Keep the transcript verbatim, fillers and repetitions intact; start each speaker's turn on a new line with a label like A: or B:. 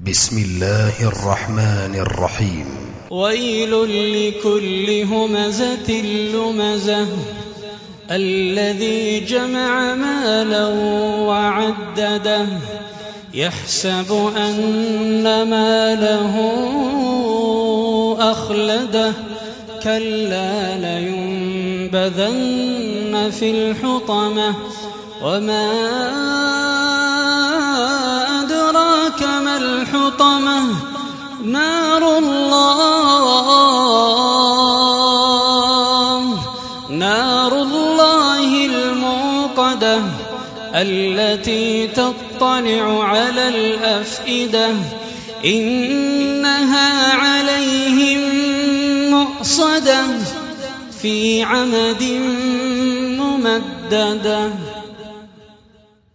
A: بسم الله الرحمن الرحيم.
B: ويل لكل همزة لمزة الذي جمع مالا وعدده يحسب أن ماله أخلده كلا لينبذن في الحطمة وما أدراك ما الحطمة نار الله نار الله الموقدة التي تطلع على الأفئدة إنها عليهم مؤصدة في عمد ممددة.